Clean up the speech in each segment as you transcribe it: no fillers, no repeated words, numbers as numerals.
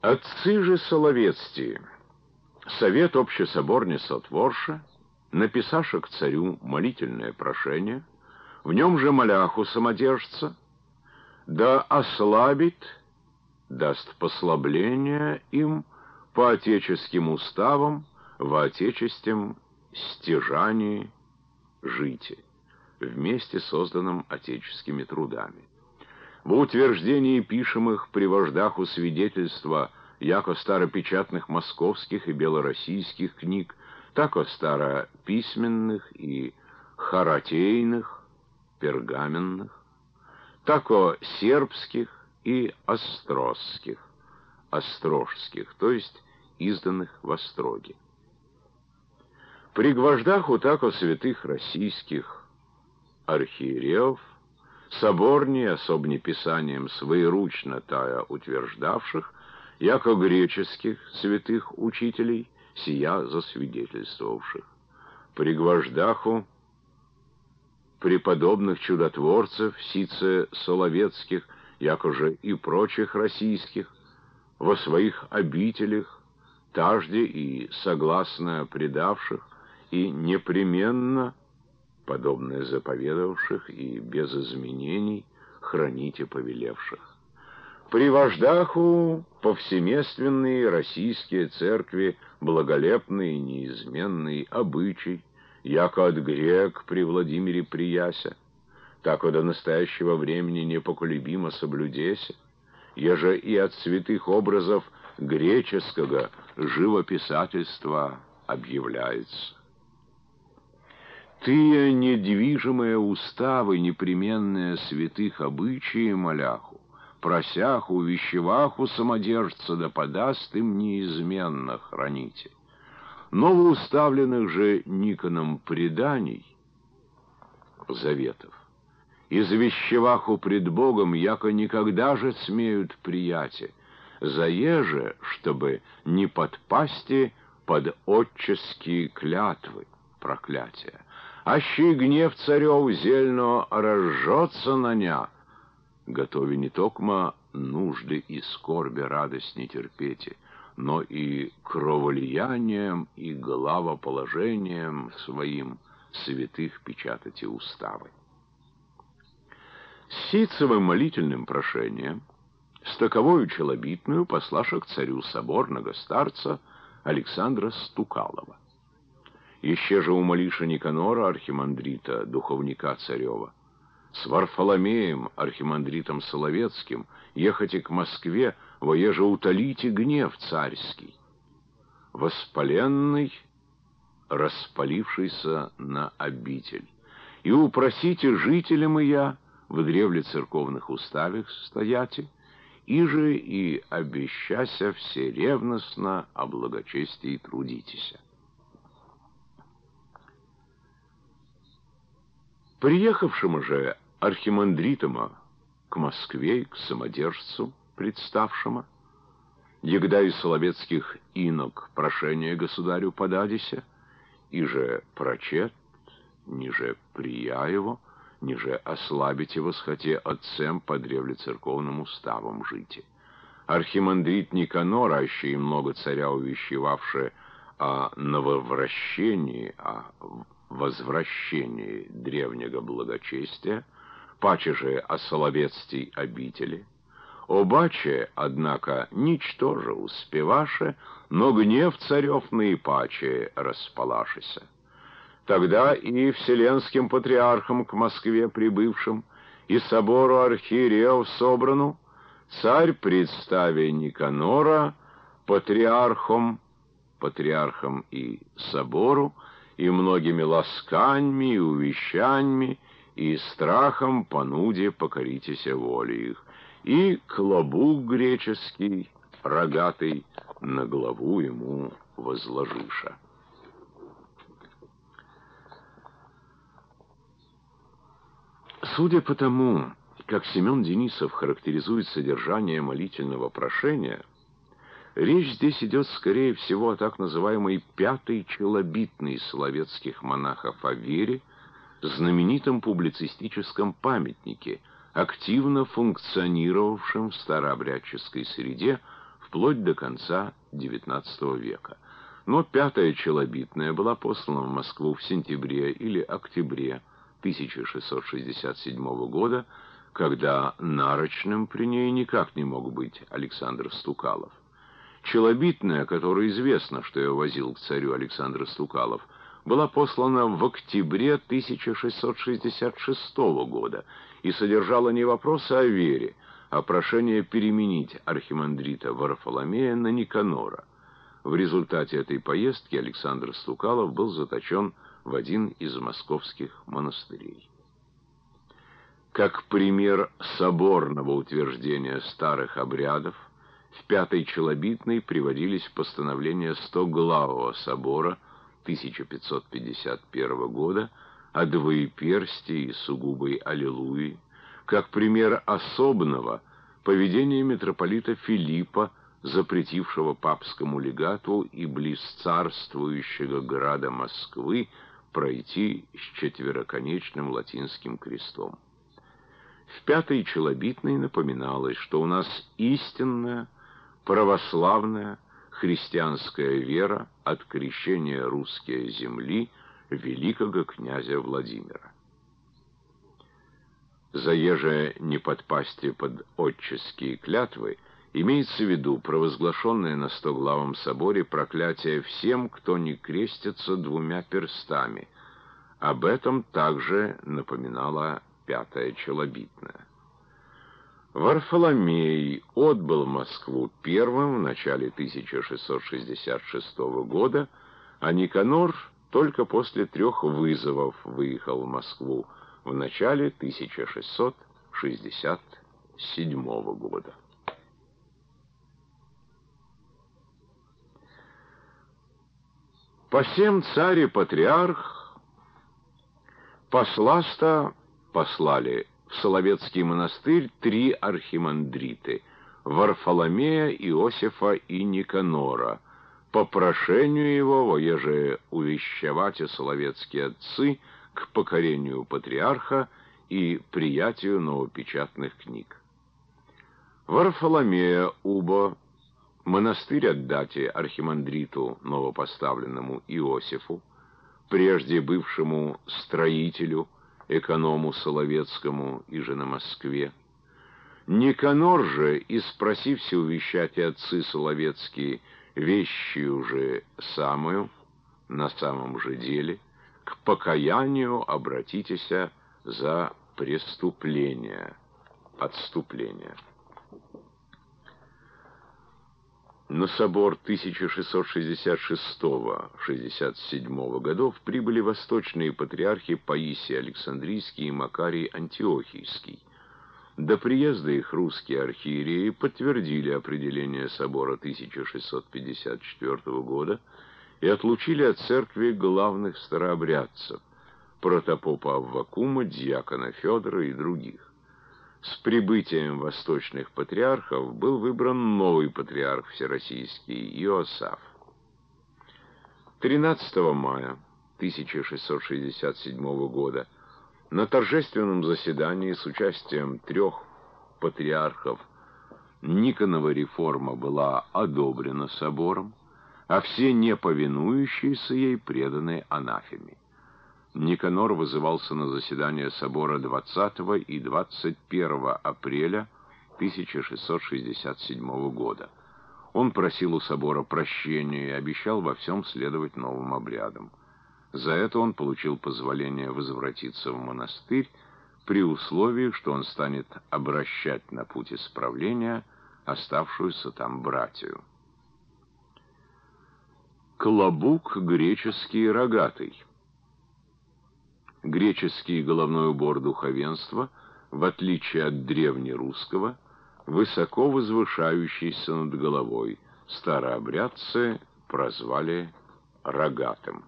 Отцы же Соловецтии, совет общесоборне сотворша, написаша к царю молительное прошение, в нем же моляху самодержца, да ослабит, даст послабление им по отеческим уставам, во отеческим стяжании жити, вместе созданном отеческими трудами. В утверждении пишемых при вождаху свидетельства яко старопечатных московских и белороссийских книг, так о старописьменных и харатейных, пергаменных, так о сербских и острожских, то есть изданных в Остроге. При гвождаху так о святых российских архиереев, соборнее, особне писанием своеручно тая утверждавших, яко греческих святых учителей, сия засвидетельствовавших. При гвождаху преподобных чудотворцев, сице соловецких, яко же и прочих российских, во своих обителях, тажде и согласно предавших, и непременно, подобное заповедовавших и без изменений, храните повелевших. При вождаху повсеместные российские церкви благолепный и неизменный обычай, яко от грек при Владимире прияся, так и до настоящего времени непоколебимо соблюдеся, еже и от святых образов греческого живописательства объявляется. Тыя недвижимые уставы, непременные святых обычаи моляху, просяху, вещеваху самодержца, да подаст им неизменно храните. Новоуставленных же Никоном преданий, заветов, из вещеваху пред Богом, яко никогда же смеют прияти, заеже, чтобы не подпасти под отческие клятвы, проклятия. Аще гнев царев зельно разжется на ня, готове не токмо нужды и скорби радость не терпете, но и кроволиянием и главоположением своим святых печатати уставы. С ситцевым молительным прошением, с таковою челобитную послаша к царю соборного старца Александра Стукалова. Еще же умолиша Никанора, архимандрита, духовника царева, с Варфоломеем, архимандритом Соловецким, ехайте к Москве, воеже утолите гнев царский, воспаленный, распалившийся на обитель, и упросите жителям я в древле церковных уставах стояти, иже и обещася все ревностно о благочестии трудитеся. Приехавшему же архимандритома к Москве, к самодержцу представшему, егда из соловецких инок прошение государю подадися, иже прочет, ниже прия его, ниже ослабить его схоте отцем по древле церковным уставам жити. Архимандрит Никанор, аще и много царя увещевавшие о нововращении, о возвращении древнего благочестия, паче же о соловецтей обители, обаче, однако, ничтоже успеваше, но гнев царев наипаче распалашися. Тогда и вселенским патриархом к Москве прибывшим, и собору архиереев собрану, царь, представя Никанора патриархом и собору, и многими ласканьми и увещаньми, и страхом понуде покоритеся воле их, и клобук греческий, рогатый, на главу ему возложиша. Судя по тому, как Семен Денисов характеризует содержание молительного прошения, речь здесь идет, скорее всего, о так называемой пятой челобитной соловецких монахов о вере, знаменитом публицистическом памятнике, активно функционировавшем в старообрядческой среде вплоть до конца XIX века. Но пятая челобитная была послана в Москву в сентябре или октябре 1667 года, когда нарочным при ней никак не мог быть Александр Стукалов. Челобитная, о которой известно, что ее возил к царю Александр Стукалов, была послана в октябре 1666 года и содержала не вопросы о вере, а прошение переменить архимандрита Варфоломея на Никанора. В результате этой поездки Александр Стукалов был заточен в один из московских монастырей. Как пример соборного утверждения старых обрядов, в пятой челобитной приводились постановления Стоглавого собора 1551 года о двоеперстии и сугубой аллилуйи, как пример особенного поведения митрополита Филиппа, запретившего папскому легату и близ царствующего града Москвы пройти с четвероконечным латинским крестом. В пятой челобитной напоминалось, что у нас истинная православная христианская вера от крещения русской земли великого князя Владимира. Заеже не подпасти под отческие клятвы, имеется в виду провозглашенное на Стоглавом соборе проклятие всем, кто не крестится двумя перстами. Об этом также напоминала пятая челобитная. Варфоломей отбыл в Москву первым в начале 1666 года, а Никанор только после 3 вызовов выехал в Москву в начале 1667 года. Посем царь и патриарх послали в Соловецкий монастырь 3 архимандриты — Варфоломея, Иосифа и Никанора, по прошению его, воеже увещевати соловецкие отцы к покорению патриарха и приятию новопечатных книг. Варфоломея убо монастырь отдати архимандриту новопоставленному Иосифу, прежде бывшему строителю, эконому Соловецкому и же на Москве. Никанор же, и спросився увещать отцы Соловецкие вещи уже самую, на самом же деле, к покаянию обратитеся за преступление, отступление. На собор 1666-67 годов прибыли восточные патриархи Паисий Александрийский и Макарий Антиохийский. До приезда их русские архиереи подтвердили определение собора 1654 года и отлучили от церкви главных старообрядцев — протопопа Аввакума, дьякона Федора и других. С прибытием восточных патриархов был выбран новый патриарх всероссийский Иосаф. 13 мая 1667 года на торжественном заседании с участием 3 патриархов Никонова реформа была одобрена собором, а все неповинующиеся ей преданы анафеме. Никанор вызывался на заседание собора 20 и 21 апреля 1667 года. Он просил у собора прощения и обещал во всем следовать новым обрядам. За это он получил позволение возвратиться в монастырь при условии, что он станет обращать на путь исправления оставшуюся там братью. Клобук греческий рогатый. Греческий головной убор духовенства, в отличие от древнерусского, высоко возвышающийся над головой, старообрядцы прозвали рогатым.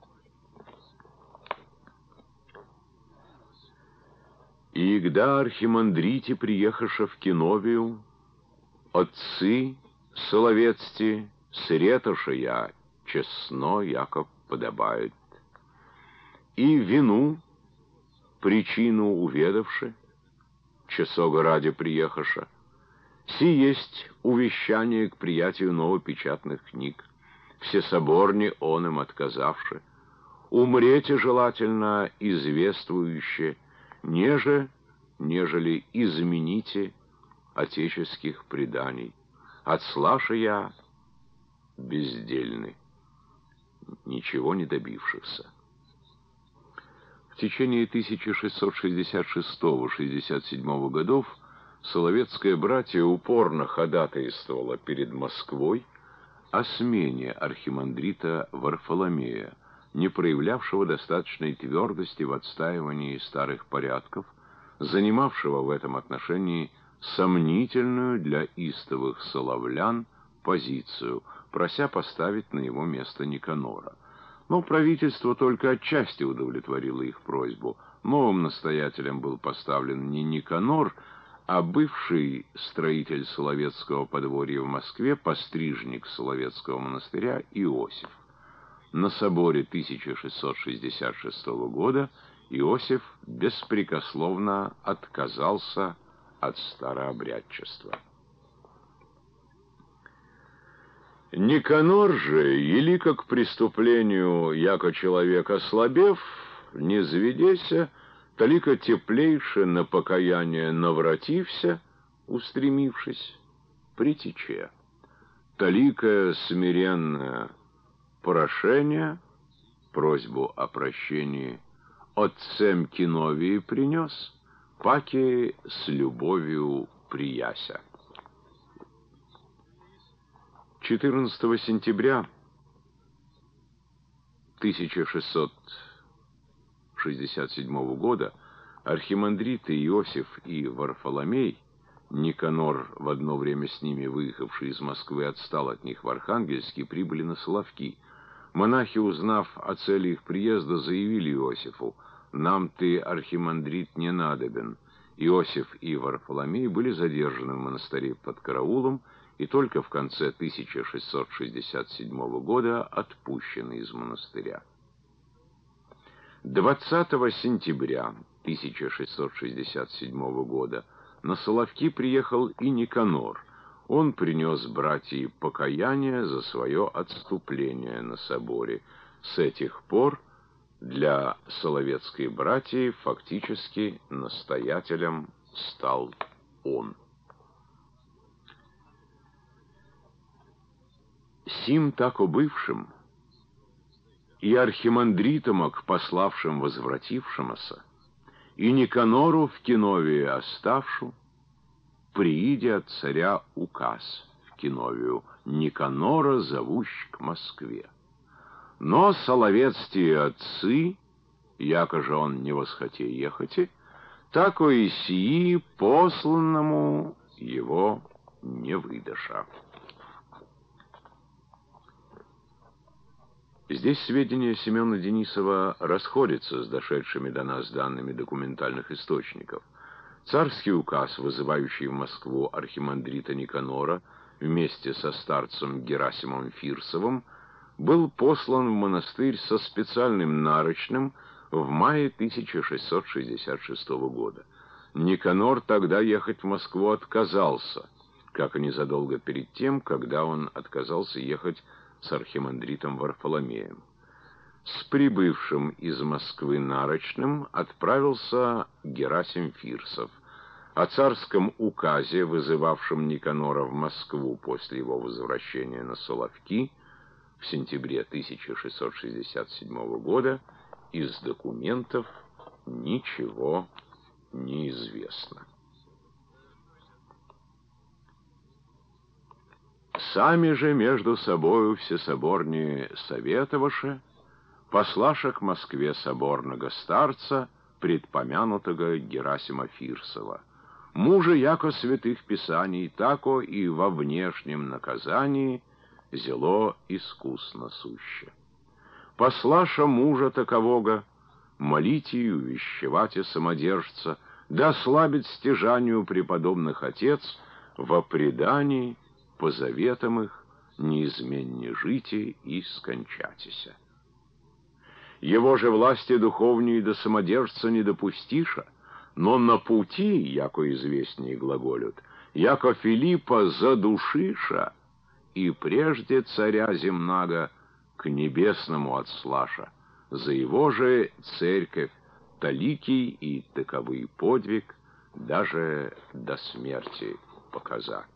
И когда архимандрите приехаша в Киновию, отцы соловецти сретоша я честно, яко подобает. И вину, причину уведавши, часога ради приехаша, Си есть увещание к приятию новопечатных книг, всесоборне он им отказавши, умрете желательно извествующе, нежели измените отеческих преданий. Отслаша я бездельны, ничего не добившихся. В течение 1666-67 годов Соловецкое братье упорно ходатайствовало перед Москвой о смене архимандрита Варфоломея, не проявлявшего достаточной твердости в отстаивании старых порядков, занимавшего в этом отношении сомнительную для истовых соловлян позицию, прося поставить на его место Никанора. Но правительство только отчасти удовлетворило их просьбу. Новым настоятелем был поставлен не Никанор, а бывший строитель Соловецкого подворья в Москве, пострижник Соловецкого монастыря Иосиф. На соборе 1666 года Иосиф беспрекословно отказался от старообрядчества. Никанор же, елико к преступлению, яко человек ослабев, не зведеся, талико теплейше на покаяние навратився, устремившись, притече. Талико смиренное прошение, просьбу о прощении, отцем Киновии принес, паки с любовью прияся. 14 сентября 1667 года архимандриты Иосиф и Варфоломей, Никанор, в одно время с ними выехавший из Москвы, отстал от них в Архангельске, прибыли на Соловки. Монахи, узнав о цели их приезда, заявили Иосифу: «Нам ты, архимандрит, не надобен». Иосиф и Варфоломей были задержаны в монастыре под караулом и только в конце 1667 года отпущены из монастыря. 20 сентября 1667 года на Соловки приехал и Никанор. Он принес братьям покаяние за свое отступление на соборе. С этих пор для Соловецкой братьи фактически настоятелем стал он. Сим тако бывшим и архимандритомок, пославшим возвратившимся, и Никанору в Киновии оставшу, прииде от царя указ в Киновию Никанора зовущ к Москве. Но соловецкие отцы, яко же он не восхоте ехати, тако и сии посланному его не выдаша. Здесь сведения Семена Денисова расходятся с дошедшими до нас данными документальных источников. Царский указ, вызывающий в Москву архимандрита Никанора вместе со старцем Герасимом Фирсовым, был послан в монастырь со специальным нарочным в мае 1666 года. Никанор тогда ехать в Москву отказался, как и незадолго перед тем, когда он отказался ехать с архимандритом Варфоломеем. С прибывшим из Москвы нарочным отправился Герасим Фирсов. О царском указе, вызывавшем Никанора в Москву после его возвращения на Соловки в сентябре 1667 года, из документов ничего не известно. Сами же между собою всесоборнее советоваше, послаша к Москве соборного старца, предпомянутого Герасима Фирсова, мужа яко святых писаний, тако и во внешнем наказании зело искусно суще. Послаша мужа такового, молите и увещевате самодержца, да слабит стяжанию преподобных отец во предании, по заветам их, неизменне жите и скончатися. Его же власти духовней до самодержца не допустиша, но на пути, яко известнее глаголют, яко Филиппа задушиша, и прежде царя земнаго к небесному отслаша, за его же церковь таликий и таковый подвиг даже до смерти показа.